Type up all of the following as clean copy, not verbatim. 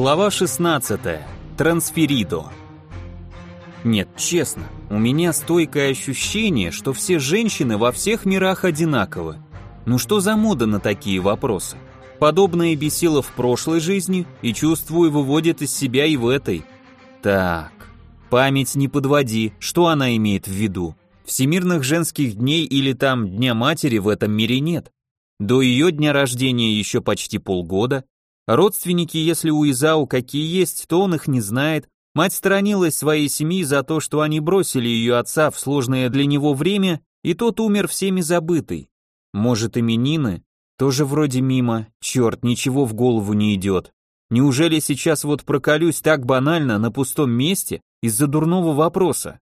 Глава 16. Трансферидо. Нет, честно, у меня стойкое ощущение, что все женщины во всех мирах одинаковы. Ну что за мода на такие вопросы? Подобное бесило в прошлой жизни и, чувствую, выводит из себя и в этой. Так, память не подводи, что она имеет в виду? Всемирных женских дней или там Дня матери в этом мире нет. До ее дня рождения еще почти полгода. Родственники, если у Изао какие есть, то он их не знает. Мать сторонилась своей семьи за то, что они бросили ее отца в сложное для него время, и тот умер всеми забытый. Может, именины? Тоже вроде мимо. Черт, ничего в голову не идет. Неужели сейчас вот проколюсь так банально на пустом месте из-за дурного вопроса?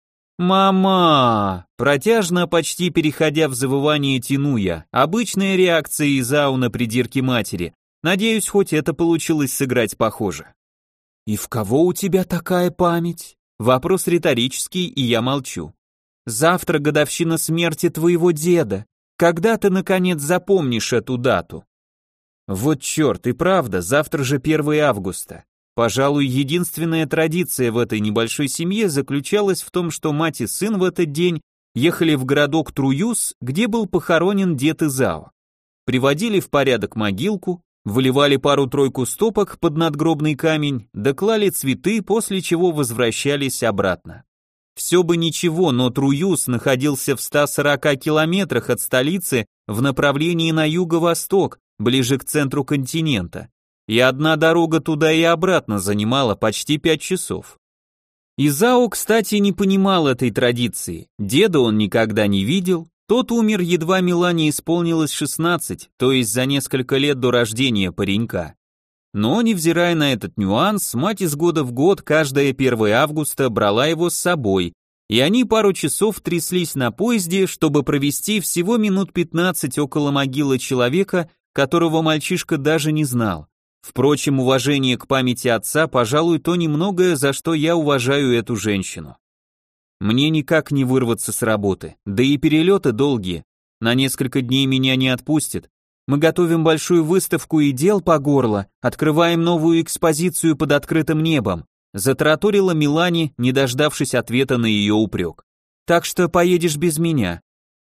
«Мама!» Протяжно, почти переходя в завывание, тяну я. Обычная реакция Изао на придирки матери. Надеюсь, хоть это получилось сыграть похоже. «И в кого у тебя такая память?» Вопрос риторический, и я молчу. «Завтра годовщина смерти твоего деда. Когда ты, наконец, запомнишь эту дату?» Вот черт, и правда, завтра же 1 августа. Пожалуй, единственная традиция в этой небольшой семье заключалась в том, что мать и сын в этот день ехали в городок Труюс, где был похоронен дед Изао. Приводили в порядок могилку, выливали пару-тройку стопок под надгробный камень, доклали цветы, после чего возвращались обратно. Все бы ничего, но Труюс находился в 140 километрах от столицы в направлении на юго-восток, ближе к центру континента. И одна дорога туда и обратно занимала почти 5 часов. Изао, кстати, не понимал этой традиции. Деда он никогда не видел, тот умер, едва Милане исполнилось 16, то есть за несколько лет до рождения паренька. Но, невзирая на этот нюанс, мать из года в год каждое 1 августа брала его с собой, и они пару часов тряслись на поезде, чтобы провести всего минут 15 около могилы человека, которого мальчишка даже не знал. Впрочем, уважение к памяти отца, пожалуй, то немногое, за что я уважаю эту женщину. Мне никак не вырваться с работы, да и перелеты долгие. На несколько дней меня не отпустят. Мы готовим большую выставку и дел по горло, открываем новую экспозицию под открытым небом, затараторила Милане, не дождавшись ответа на ее упрек. Так что поедешь без меня.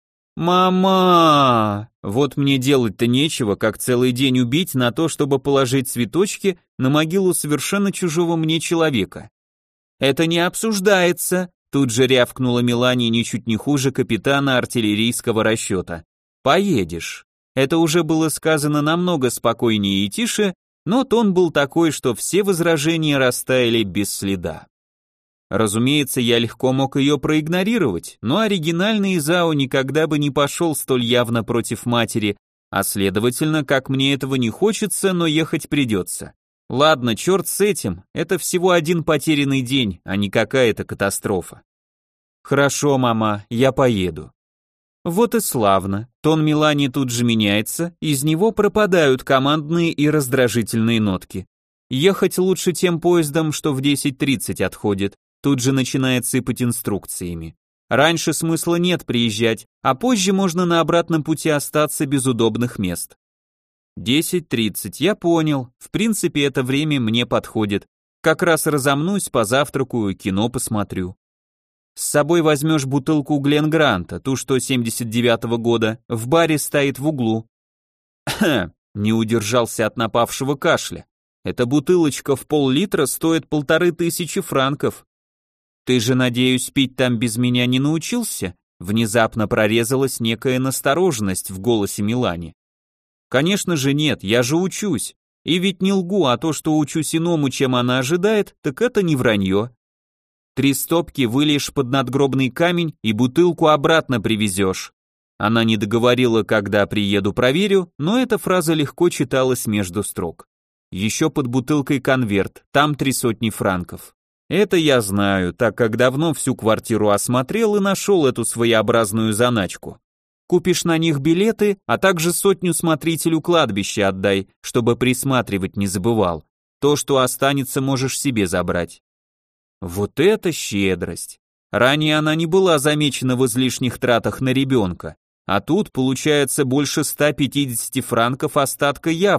«Мама!» Вот мне делать-то нечего, как целый день убить на то, чтобы положить цветочки на могилу совершенно чужого мне человека. «Это не обсуждается», тут же рявкнула Милане ничуть не хуже капитана артиллерийского расчета. «Поедешь». Это уже было сказано намного спокойнее и тише, но тон был такой, что все возражения растаяли без следа. Разумеется, я легко мог ее проигнорировать, но оригинальный Изао никогда бы не пошел столь явно против матери, а следовательно, как мне этого не хочется, но ехать придется. Ладно, черт с этим, это всего один потерянный день, а не какая-то катастрофа. Хорошо, мама, я поеду. Вот и славно, тон Милани тут же меняется, из него пропадают командные и раздражительные нотки. Ехать лучше тем поездом, что в 10:30 отходит. Тут же начинает сыпать инструкциями. Раньше смысла нет приезжать, а позже можно на обратном пути остаться без удобных мест. 10:30, я понял, в принципе это время мне подходит. Как раз разомнусь, позавтракаю, кино посмотрю. С собой возьмешь бутылку Гленгранта, ту, что 79-го года, в баре стоит в углу. Не удержался от напавшего кашля. Эта бутылочка в пол-литра стоит 1500 франков. «Ты же, надеюсь, пить там без меня не научился?» Внезапно прорезалась некая настороженность в голосе Милани. «Конечно же нет, я же учусь. И ведь не лгу, а то, что учусь иному, чем она ожидает, так это не вранье. 3 стопки выльешь под надгробный камень и бутылку обратно привезешь». Она не договорила, когда приеду проверю, но эта фраза легко читалась между строк. Еще под бутылкой конверт, там 300 франков. Это я знаю, так как давно всю квартиру осмотрел и нашел эту своеобразную заначку. Купишь на них билеты, а также 100 смотрителю кладбища отдай, чтобы присматривать не забывал. То, что останется, можешь себе забрать. Вот это щедрость. Ранее она не была замечена в излишних тратах на ребенка, а тут получается больше 150 франков остатка явно,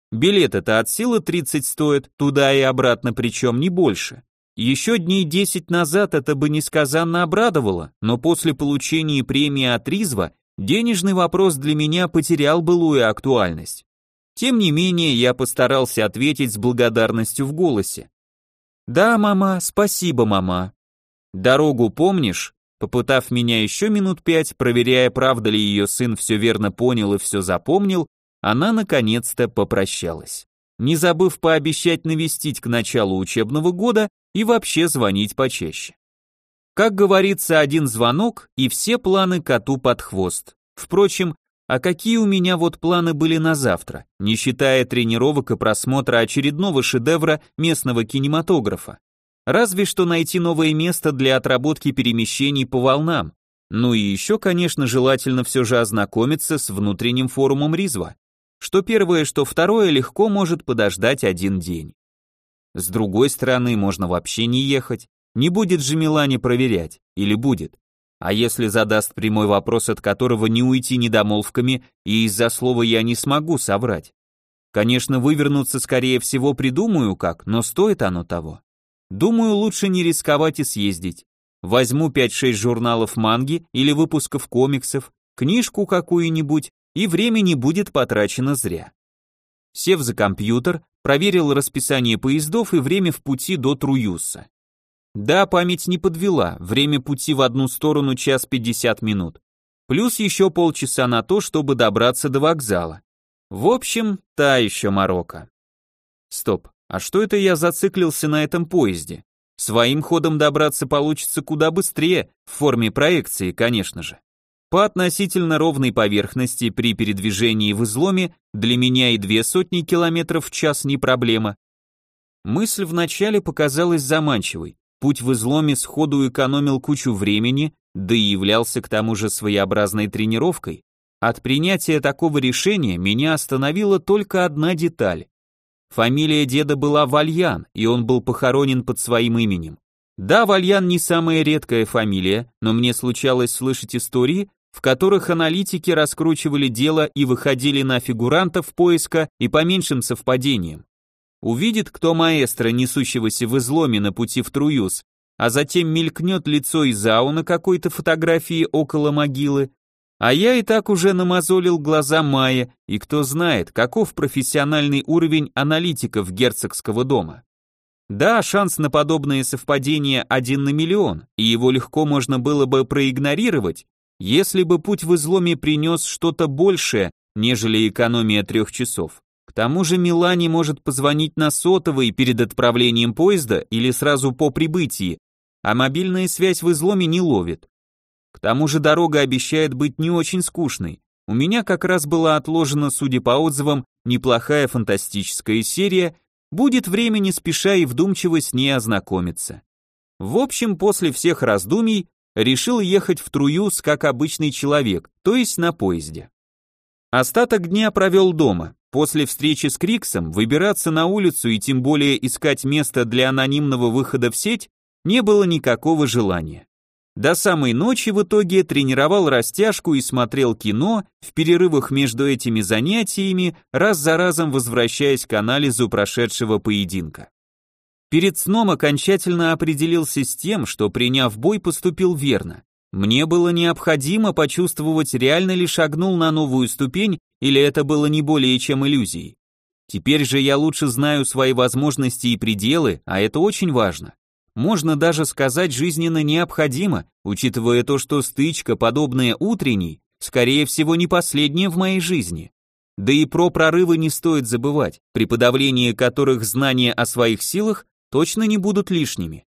Билет-то от силы 30 стоит, туда и обратно, причем не больше. Еще дней 10 назад это бы несказанно обрадовало, но после получения премии от Ризва денежный вопрос для меня потерял былую актуальность. Тем не менее, я постарался ответить с благодарностью в голосе. «Да, мама, спасибо, мама». «Дорогу помнишь?» Попытав меня еще минут 5, проверяя, правда ли ее сын все верно понял и все запомнил, она наконец-то попрощалась, не забыв пообещать навестить к началу учебного года и вообще звонить почаще. Как говорится, один звонок, и все планы коту под хвост. Впрочем, а какие у меня вот планы были на завтра, не считая тренировок и просмотра очередного шедевра местного кинематографа? Разве что найти новое место для отработки перемещений по волнам. Ну и еще, конечно, желательно все же ознакомиться с внутренним форумом Ризва. Что первое, что второе легко может подождать один день. С другой стороны, можно вообще не ехать. Не будет же Милане проверять, или будет? А если задаст прямой вопрос, от которого не уйти недомолвками, и из-за слова я не смогу соврать? Конечно, вывернуться скорее всего придумаю как, но стоит оно того. Думаю, лучше не рисковать и съездить. Возьму 5-6 журналов манги или выпусков комиксов, книжку какую-нибудь, и время не будет потрачено зря. Сев за компьютер, проверил расписание поездов и время в пути до Труюса. Да, память не подвела, время пути в одну сторону 1:50. Плюс еще полчаса на то, чтобы добраться до вокзала. В общем, та еще морока. Стоп, а что это я зациклился на этом поезде? Своим ходом добраться получится куда быстрее, в форме проекции, конечно же. По относительно ровной поверхности при передвижении в изломе для меня и 200 км в час не проблема. Мысль вначале показалась заманчивой. Путь в изломе сходу экономил кучу времени, да и являлся к тому же своеобразной тренировкой. От принятия такого решения меня остановила только одна деталь. Фамилия деда была Вальян, и он был похоронен под своим именем. Да, Вальян не самая редкая фамилия, но мне случалось слышать истории, в которых аналитики раскручивали дело и выходили на фигурантов поиска и по меньшим совпадениям. Увидит кто маэстро, несущегося в изломе на пути в Труюс, а затем мелькнет лицо Изао на какой-то фотографии около могилы, а я и так уже намазолил глаза Майе, и кто знает, каков профессиональный уровень аналитиков герцогского дома. Да, шанс на подобное совпадение 1 на миллион, и его легко можно было бы проигнорировать, если бы путь в изломе принес что-то большее, нежели экономия 3 часов. К тому же Милане может позвонить на сотовый перед отправлением поезда или сразу по прибытии, а мобильная связь в изломе не ловит. К тому же дорога обещает быть не очень скучной. У меня как раз была отложена, судя по отзывам, неплохая фантастическая серия, будет время не спеша и вдумчиво с ней ознакомиться. В общем, после всех раздумий, решил ехать в Труюс как обычный человек, то есть на поезде. Остаток дня провел дома. После встречи с Криксом выбираться на улицу и тем более искать место для анонимного выхода в сеть не было никакого желания. До самой ночи в итоге тренировал растяжку и смотрел кино, в перерывах между этими занятиями, раз за разом возвращаясь к анализу прошедшего поединка. Перед сном окончательно определился с тем, что приняв бой, поступил верно. Мне было необходимо почувствовать, реально ли шагнул на новую ступень, или это было не более чем иллюзией. Теперь же я лучше знаю свои возможности и пределы, а это очень важно. Можно даже сказать жизненно необходимо, учитывая то, что стычка, подобная утренней, скорее всего не последняя в моей жизни. Да и про прорывы не стоит забывать, при подавлении которых знания о своих силах точно не будут лишними.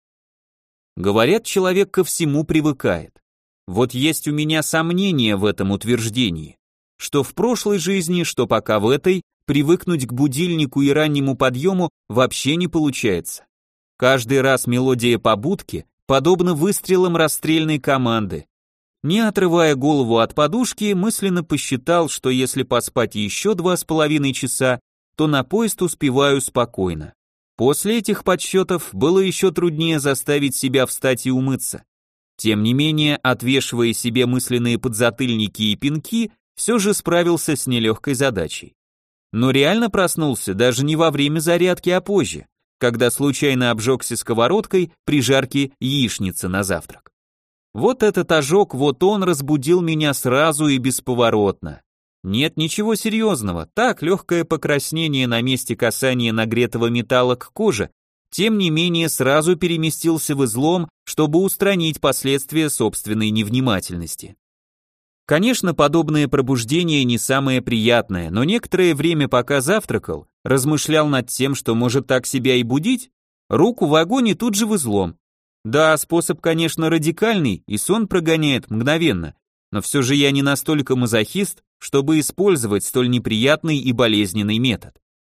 Говорят, человек ко всему привыкает. Вот есть у меня сомнения в этом утверждении, что в прошлой жизни, что пока в этой, привыкнуть к будильнику и раннему подъему вообще не получается. Каждый раз мелодия побудки подобна выстрелам расстрельной команды. Не отрывая голову от подушки, мысленно посчитал, что если поспать еще 2,5 часа, то на поезд успеваю спокойно. После этих подсчетов было еще труднее заставить себя встать и умыться. Тем не менее, отвешивая себе мысленные подзатыльники и пинки, все же справился с нелегкой задачей. Но реально проснулся даже не во время зарядки, а позже, когда случайно обжегся сковородкой при жарке яичницы на завтрак. Вот этот ожог, вот он разбудил меня сразу и бесповоротно. Нет ничего серьезного, так, легкое покраснение на месте касания нагретого металла к коже, тем не менее сразу переместился в излом, чтобы устранить последствия собственной невнимательности. Конечно, подобное пробуждение не самое приятное, но некоторое время, пока завтракал, размышлял над тем, что может так себя и будить, руку в огонь и тут же в излом. Да, способ, конечно, радикальный, и сон прогоняет мгновенно, но все же я не настолько мазохист, чтобы использовать столь неприятный и болезненный метод.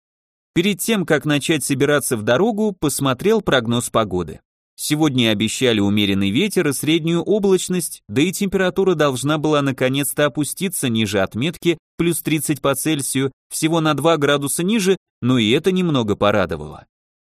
Перед тем, как начать собираться в дорогу, посмотрел прогноз погоды. Сегодня обещали умеренный ветер и среднюю облачность, да и температура должна была наконец-то опуститься ниже отметки плюс 30 по Цельсию, всего на 2 градуса ниже, но и это немного порадовало.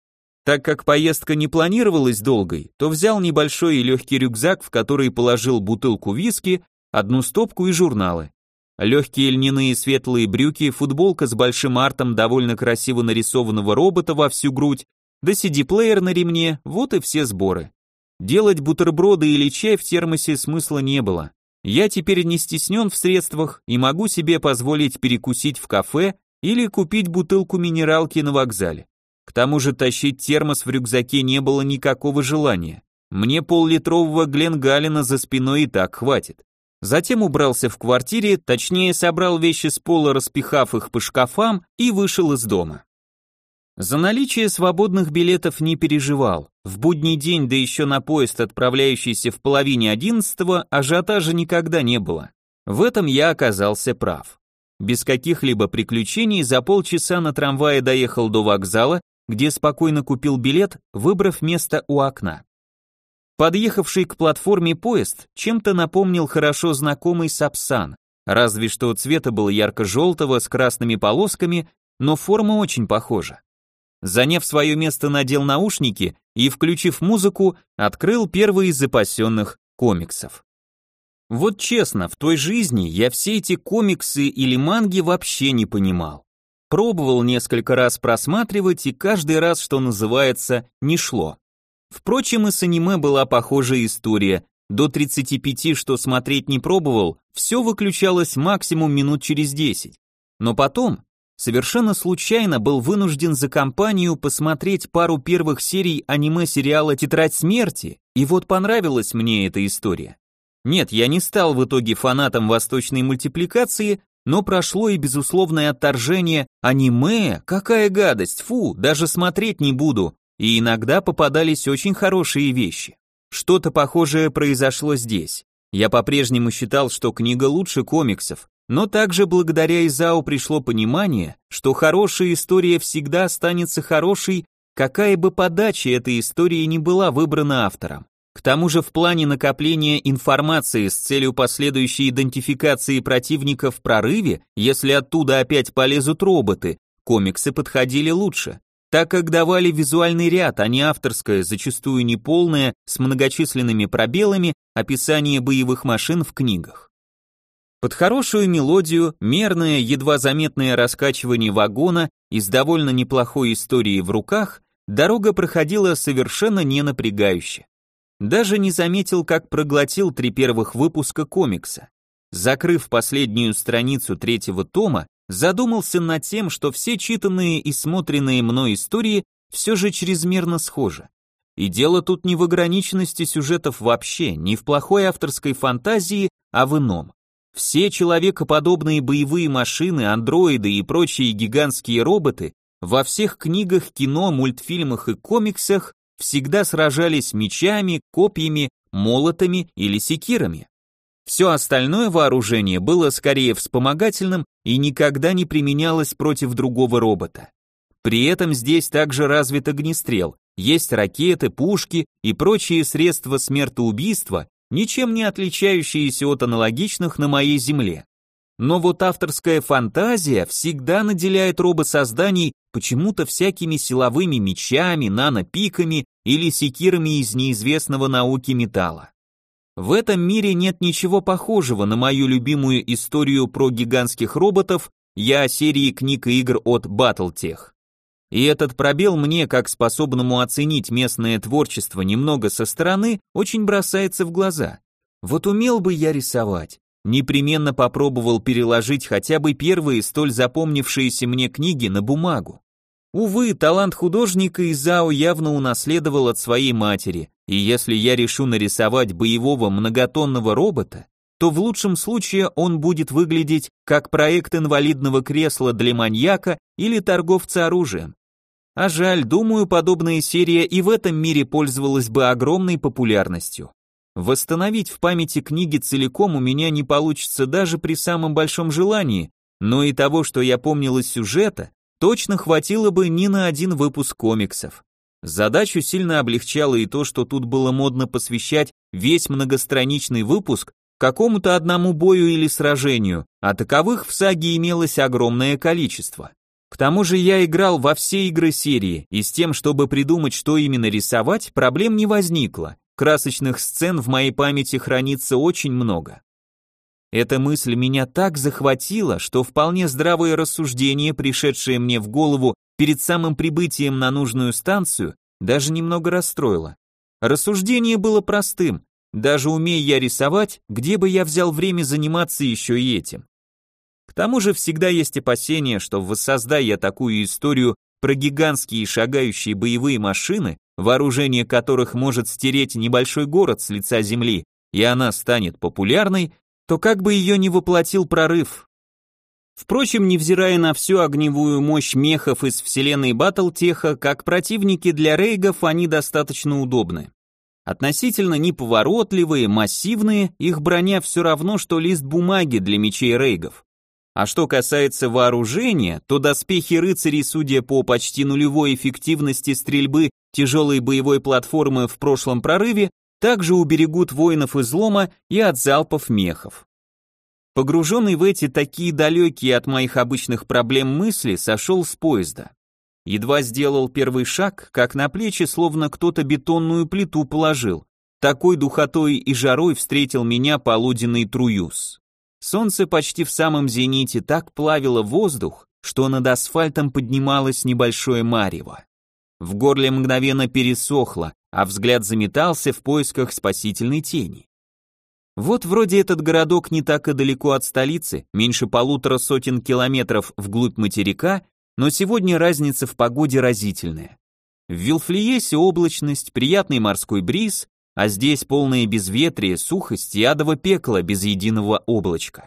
Так как поездка не планировалась долгой, то взял небольшой и легкий рюкзак, в который положил бутылку виски, одну стопку и журналы. Легкие льняные светлые брюки, футболка с большим артом довольно красиво нарисованного робота во всю грудь, да CD-плеер на ремне, вот и все сборы. Делать бутерброды или чай в термосе смысла не было. Я теперь не стеснен в средствах и могу себе позволить перекусить в кафе или купить бутылку минералки на вокзале. К тому же тащить термос в рюкзаке не было никакого желания. Мне пол-литрового Гленгаллена за спиной и так хватит. Затем убрался в квартире, точнее собрал вещи с пола, распихав их по шкафам, и вышел из дома. За наличие свободных билетов не переживал. В будний день, да еще на поезд, отправляющийся в половине 11-го, ажиотажа никогда не было. В этом я оказался прав. Без каких-либо приключений за полчаса на трамвае доехал до вокзала, где спокойно купил билет, выбрав место у окна. Подъехавший к платформе поезд чем-то напомнил хорошо знакомый Сапсан, разве что цвета был ярко-желтого с красными полосками, но форма очень похожа. Заняв свое место, надел наушники и, включив музыку, открыл первый из запасенных комиксов. Вот честно, в той жизни я все эти комиксы или манги вообще не понимал. Пробовал несколько раз просматривать, и каждый раз, что называется, не шло. Впрочем, и с аниме была похожая история. До 35, что смотреть не пробовал, все выключалось максимум минут через 10. Но потом, совершенно случайно, был вынужден за компанию посмотреть пару первых серий аниме-сериала «Тетрадь смерти», и вот понравилась мне эта история. Нет, я не стал в итоге фанатом восточной мультипликации, но прошло и безусловное отторжение: аниме, какая гадость, фу, даже смотреть не буду. И иногда попадались очень хорошие вещи. Что-то похожее произошло здесь. Я по-прежнему считал, что книга лучше комиксов, но также благодаря Изао пришло понимание, что хорошая история всегда останется хорошей, какая бы подача этой истории ни была выбрана автором. К тому же в плане накопления информации с целью последующей идентификации противника в прорыве, если оттуда опять полезут роботы, комиксы подходили лучше, так как давали визуальный ряд, а не авторское, зачастую неполное, с многочисленными пробелами, описание боевых машин в книгах. Под хорошую мелодию, мерное, едва заметное раскачивание вагона и с довольно неплохой историей в руках, дорога проходила совершенно не напрягающе. Даже не заметил, как проглотил 3 первых выпуска комикса. Закрыв последнюю страницу 3-го тома, задумался над тем, что все читанные и смотренные мной истории все же чрезмерно схожи. И дело тут не в ограниченности сюжетов вообще, не в плохой авторской фантазии, а в ином. Все человекоподобные боевые машины, андроиды и прочие гигантские роботы во всех книгах, кино, мультфильмах и комиксах всегда сражались мечами, копьями, молотами или секирами. Все остальное вооружение было скорее вспомогательным и никогда не применялось против другого робота. При этом здесь также развит огнестрел, есть ракеты, пушки и прочие средства смертоубийства, ничем не отличающиеся от аналогичных на моей земле. Но вот авторская фантазия всегда наделяет робосозданий почему-то всякими силовыми мечами, нанопиками или секирами из неизвестного науке металла. В этом мире нет ничего похожего на мою любимую историю про гигантских роботов, я о серии книг и игр от Battletech. И этот пробел мне, как способному оценить местное творчество немного со стороны, очень бросается в глаза. Вот умел бы я рисовать, непременно попробовал переложить хотя бы первые столь запомнившиеся мне книги на бумагу. Увы, талант художника Изао явно унаследовал от своей матери, и если я решу нарисовать боевого многотонного робота, то в лучшем случае он будет выглядеть как проект инвалидного кресла для маньяка или торговца оружием. А жаль, думаю, подобная серия и в этом мире пользовалась бы огромной популярностью. Восстановить в памяти книги целиком у меня не получится даже при самом большом желании, но и того, что я помнил из сюжета, точно хватило бы не на один выпуск комиксов. Задачу сильно облегчало и то, что тут было модно посвящать весь многостраничный выпуск какому-то одному бою или сражению, а таковых в саге имелось огромное количество. К тому же я играл во все игры серии, и с тем, чтобы придумать, что именно рисовать, проблем не возникло. Красочных сцен в моей памяти хранится очень много. Эта мысль меня так захватила, что вполне здравое рассуждение, пришедшее мне в голову перед самым прибытием на нужную станцию, даже немного расстроило. Рассуждение было простым: даже умея я рисовать, где бы я взял время заниматься еще и этим? К тому же всегда есть опасение, что воссоздая я такую историю про гигантские шагающие боевые машины, вооружение которых может стереть небольшой город с лица земли, и она станет популярной, то как бы ее не воплотил прорыв. Впрочем, невзирая на всю огневую мощь мехов из вселенной Battletech, как противники для рейгов они достаточно удобны. Относительно неповоротливые, массивные, их броня все равно, что лист бумаги для мечей рейгов. А что касается вооружения, то доспехи рыцарей, судя по почти нулевой эффективности стрельбы тяжелой боевой платформы в прошлом прорыве, также уберегут воинов излома и от залпов мехов. Погруженный в эти такие далекие от моих обычных проблем мысли, сошел с поезда. Едва сделал первый шаг, как на плечи словно кто-то бетонную плиту положил. Такой духотой и жарой встретил меня полуденный Труюс. Солнце почти в самом зените так плавило воздух, что над асфальтом поднималось небольшое марево. В горле мгновенно пересохло, а взгляд заметался в поисках спасительной тени. Вот вроде этот городок не так и далеко от столицы, меньше 150 километров вглубь материка, но сегодня разница в погоде разительная. В Вилфлиесе облачность, приятный морской бриз, а здесь полное безветрие, сухость и адово пекло без единого облачка.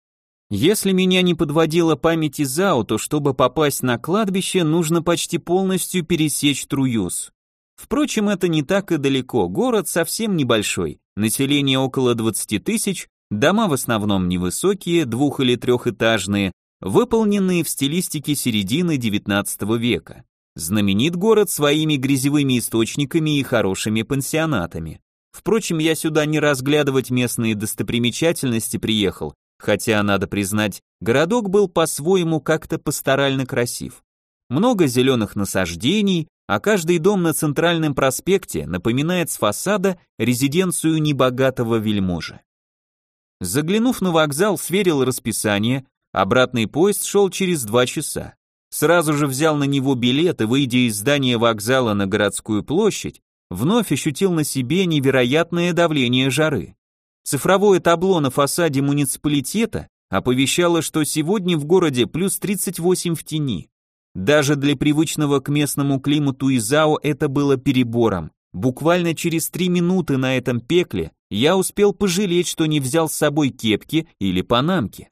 Если меня не подводила память Изао, то чтобы попасть на кладбище, нужно почти полностью пересечь Труюс. Впрочем, это не так и далеко, город совсем небольшой, население около 20 тысяч, дома в основном невысокие, двух- или трехэтажные, выполненные в стилистике середины XIX века. Знаменит город своими грязевыми источниками и хорошими пансионатами. Впрочем, я сюда не разглядывать местные достопримечательности приехал, хотя, надо признать, городок был по-своему как-то пасторально красив. Много зеленых насаждений, а каждый дом на центральном проспекте напоминает с фасада резиденцию небогатого вельможи. Заглянув на вокзал, сверил расписание, обратный поезд шел через 2 часа. Сразу же взял на него билет и, выйдя из здания вокзала на городскую площадь, вновь ощутил на себе невероятное давление жары. Цифровое табло на фасаде муниципалитета оповещало, что сегодня в городе плюс 38 в тени. Даже для привычного к местному климату Изао это было перебором. Буквально через 3 минуты на этом пекле я успел пожалеть, что не взял с собой кепки или панамки.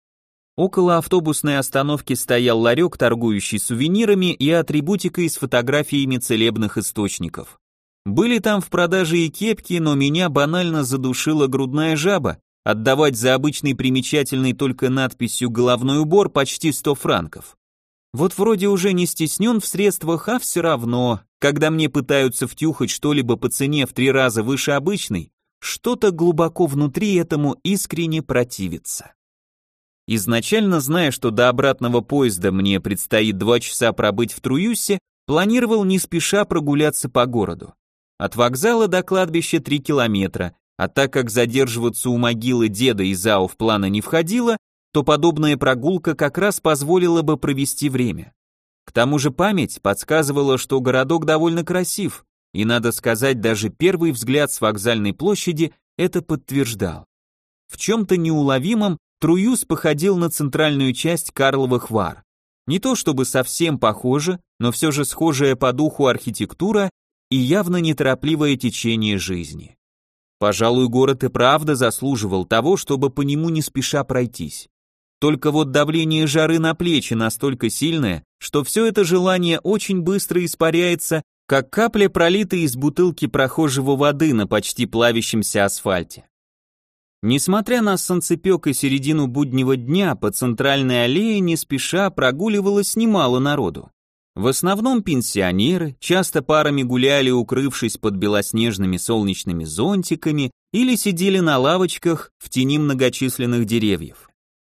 Около автобусной остановки стоял ларек, торгующий сувенирами и атрибутикой с фотографиями целебных источников. Были там в продаже и кепки, но меня банально задушила грудная жаба, отдавать за обычный примечательный только надписью «головной убор» почти 100 франков. Вот вроде уже не стеснен в средствах, а все равно, когда мне пытаются втюхать что-либо по цене в 3 раза выше обычной, что-то глубоко внутри этому искренне противится. Изначально, зная, что до обратного поезда мне предстоит 2 часа пробыть в Труюсе, планировал не спеша прогуляться по городу. От вокзала до кладбища 3 километра, а так как задерживаться у могилы деда Изао в планы не входило, то подобная прогулка как раз позволила бы провести время. К тому же память подсказывала, что городок довольно красив, и, надо сказать, даже первый взгляд с вокзальной площади это подтверждал. В чем-то неуловимом Труюз походил на центральную часть Карловых Вар. Не то чтобы совсем похоже, но все же схожая по духу архитектура и явно неторопливое течение жизни. Пожалуй, город и правда заслуживал того, чтобы по нему не спеша пройтись. Только вот давление жары на плечи настолько сильное, что все это желание очень быстро испаряется, как капля, пролитая из бутылки прохожего воды на почти плавящемся асфальте. Несмотря на солнцепек и середину буднего дня, по центральной аллее не спеша прогуливалось немало народу. В основном пенсионеры, часто парами гуляли, укрывшись под белоснежными солнечными зонтиками, или сидели на лавочках в тени многочисленных деревьев.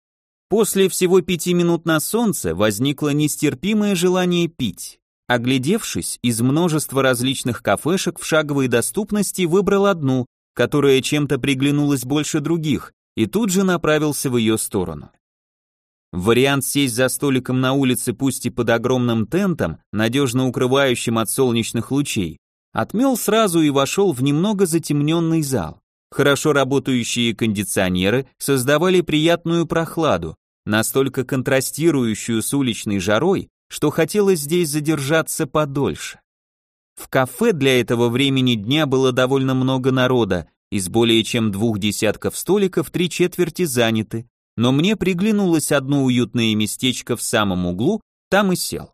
После всего 5 минут на солнце возникло нестерпимое желание пить. Оглядевшись, из множества различных кафешек в шаговой доступности выбрал одну, которая чем-то приглянулась больше других, и тут же направился в ее сторону. Вариант сесть за столиком на улице, пусть и под огромным тентом, надежно укрывающим от солнечных лучей, отмел сразу и вошел в немного затемненный зал. Хорошо работающие кондиционеры создавали приятную прохладу, настолько контрастирующую с уличной жарой, что хотелось здесь задержаться подольше. В кафе для этого времени дня было довольно много народа, из более чем 2 десятков столиков 3/4 заняты, но мне приглянулось одно уютное местечко в самом углу, там и сел.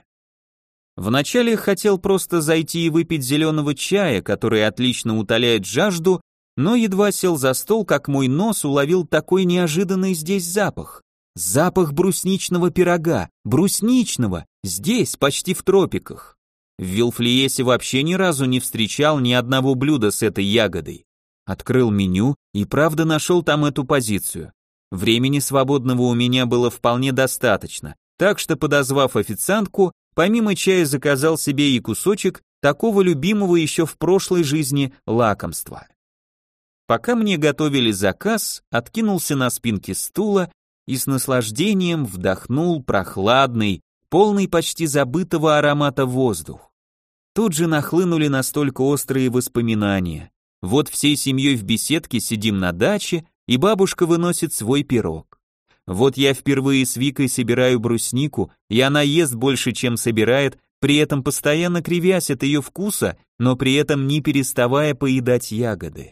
Вначале хотел просто зайти и выпить зеленого чая, который отлично утоляет жажду, но едва сел за стол, как мой нос уловил такой неожиданный здесь запах. Запах брусничного пирога, брусничного, здесь, почти в тропиках. В Вилфлиесе вообще ни разу не встречал ни одного блюда с этой ягодой. Открыл меню и правда нашел там эту позицию. Времени свободного у меня было вполне достаточно, так что, подозвав официантку, помимо чая заказал себе и кусочек такого любимого еще в прошлой жизни лакомства. Пока мне готовили заказ, откинулся на спинке стула и с наслаждением вдохнул прохладный, полный почти забытого аромата воздух. Тут же нахлынули настолько острые воспоминания. Вот всей семьей в беседке сидим на даче, и бабушка выносит свой пирог. Вот я впервые с Викой собираю бруснику, и она ест больше, чем собирает, при этом постоянно кривясь от ее вкуса, но при этом не переставая поедать ягоды.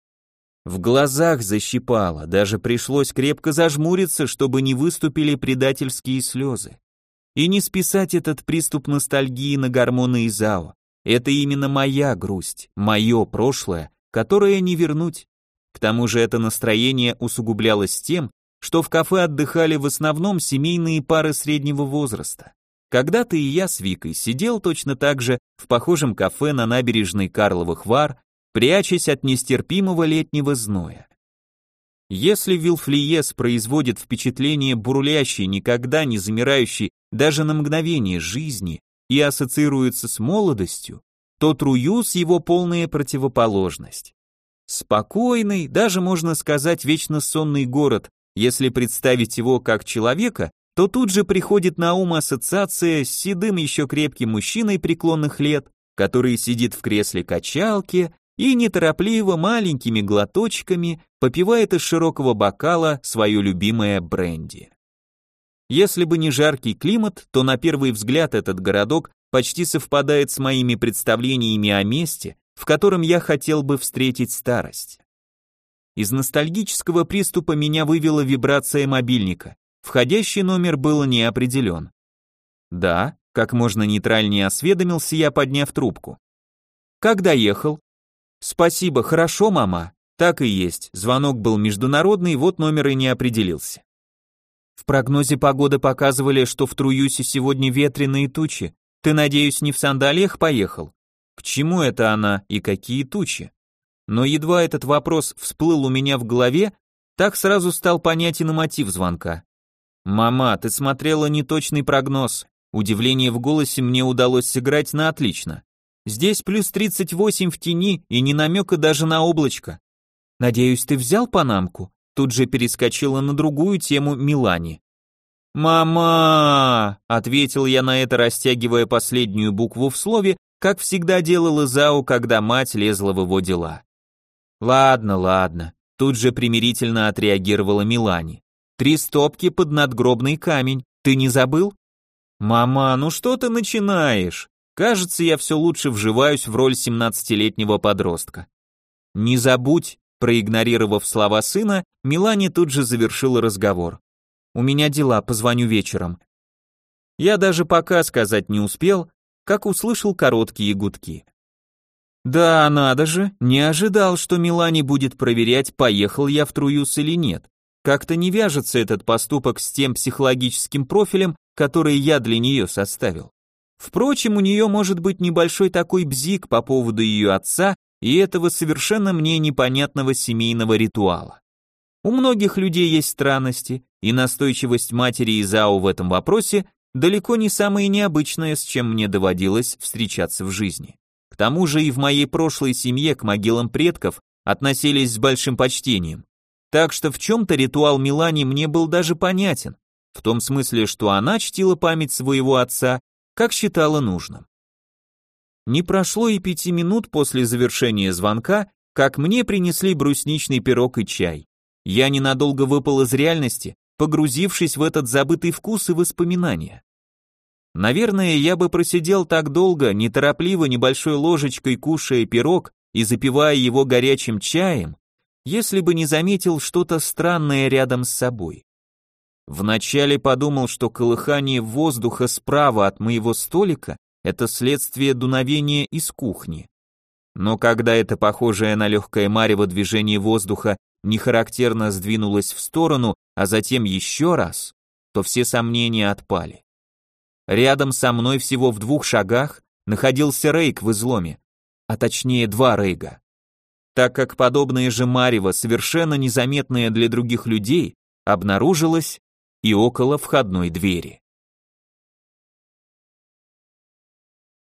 В глазах защипало, даже пришлось крепко зажмуриться, чтобы не выступили предательские слезы. И не списать этот приступ ностальгии на гормоны Изао. Это именно моя грусть, мое прошлое, которое не вернуть. К тому же это настроение усугублялось тем, что в кафе отдыхали в основном семейные пары среднего возраста. Когда-то и я с Викой сидел точно так же в похожем кафе на набережной Карловых Вар, прячась от нестерпимого летнего зноя. Если Вилфлиес производит впечатление бурлящей, никогда не замирающей даже на мгновение жизни и ассоциируется с молодостью, то Труюз его полная противоположность. Спокойный, даже можно сказать вечно сонный город, если представить его как человека, то тут же приходит на ум ассоциация с седым еще крепким мужчиной преклонных лет, который сидит в кресле качалки и неторопливо маленькими глоточками попивает из широкого бокала свое любимое бренди. Если бы не жаркий климат, то на первый взгляд этот городок почти совпадает с моими представлениями о месте, в котором я хотел бы встретить старость. Из ностальгического приступа меня вывела вибрация мобильника. Входящий номер был не определен. Да, как можно нейтральнее осведомился я, подняв трубку. Как доехал? Спасибо, хорошо, мама. Так и есть, звонок был международный, вот номер и не определился. В прогнозе погоды показывали, что в Труюсе сегодня ветреные тучи. Ты, надеюсь, не в сандалиях поехал? К чему это она и какие тучи? Но едва этот вопрос всплыл у меня в голове, так сразу стал понятен и мотив звонка. «Мама, ты смотрела неточный прогноз». Удивление в голосе мне удалось сыграть на отлично. «Здесь плюс 38 в тени и ни намека даже на облачко». «Надеюсь, ты взял панамку?» тут же перескочила на другую тему Милани. «Мама!» — ответил я на это, растягивая последнюю букву в слове, как всегда делал Изао, когда мать лезла в его дела. «Ладно, ладно», — тут же примирительно отреагировала Милани. 3 стопки под надгробный камень, ты не забыл?» «Мама, ну что ты начинаешь? Кажется, я все лучше вживаюсь в роль 17-летнего подростка». «Не забудь», проигнорировав слова сына, Милани тут же завершила разговор. «У меня дела, позвоню вечером». Я даже пока сказать не успел, как услышал короткие гудки. Да, надо же, не ожидал, что Милани будет проверять, поехал я в Труюс или нет. Как-то не вяжется этот поступок с тем психологическим профилем, который я для нее составил. Впрочем, у нее может быть небольшой такой бзик по поводу ее отца и этого совершенно мне непонятного семейного ритуала. У многих людей есть странности, и настойчивость матери Изао в этом вопросе далеко не самое необычное, с чем мне доводилось встречаться в жизни. К тому же и в моей прошлой семье к могилам предков относились с большим почтением. Так что в чем-то ритуал Милани мне был даже понятен, в том смысле, что она чтила память своего отца, как считала нужным. Не прошло и 5 минут после завершения звонка, как мне принесли брусничный пирог и чай. Я ненадолго выпал из реальности, погрузившись в этот забытый вкус и воспоминания. Наверное, я бы просидел так долго, неторопливо небольшой ложечкой кушая пирог и запивая его горячим чаем, если бы не заметил что-то странное рядом с собой. Вначале подумал, что колыхание воздуха справа от моего столика — это следствие дуновения из кухни. Но когда это похожее на легкое марево движение воздуха нехарактерно сдвинулось в сторону, а затем еще раз, то все сомнения отпали. Рядом со мной всего в 2 шагах находился Рейк в изломе, а точнее 2 Рейга. Так как подобное же марево, совершенно незаметное для других людей, обнаружилось и около входной двери.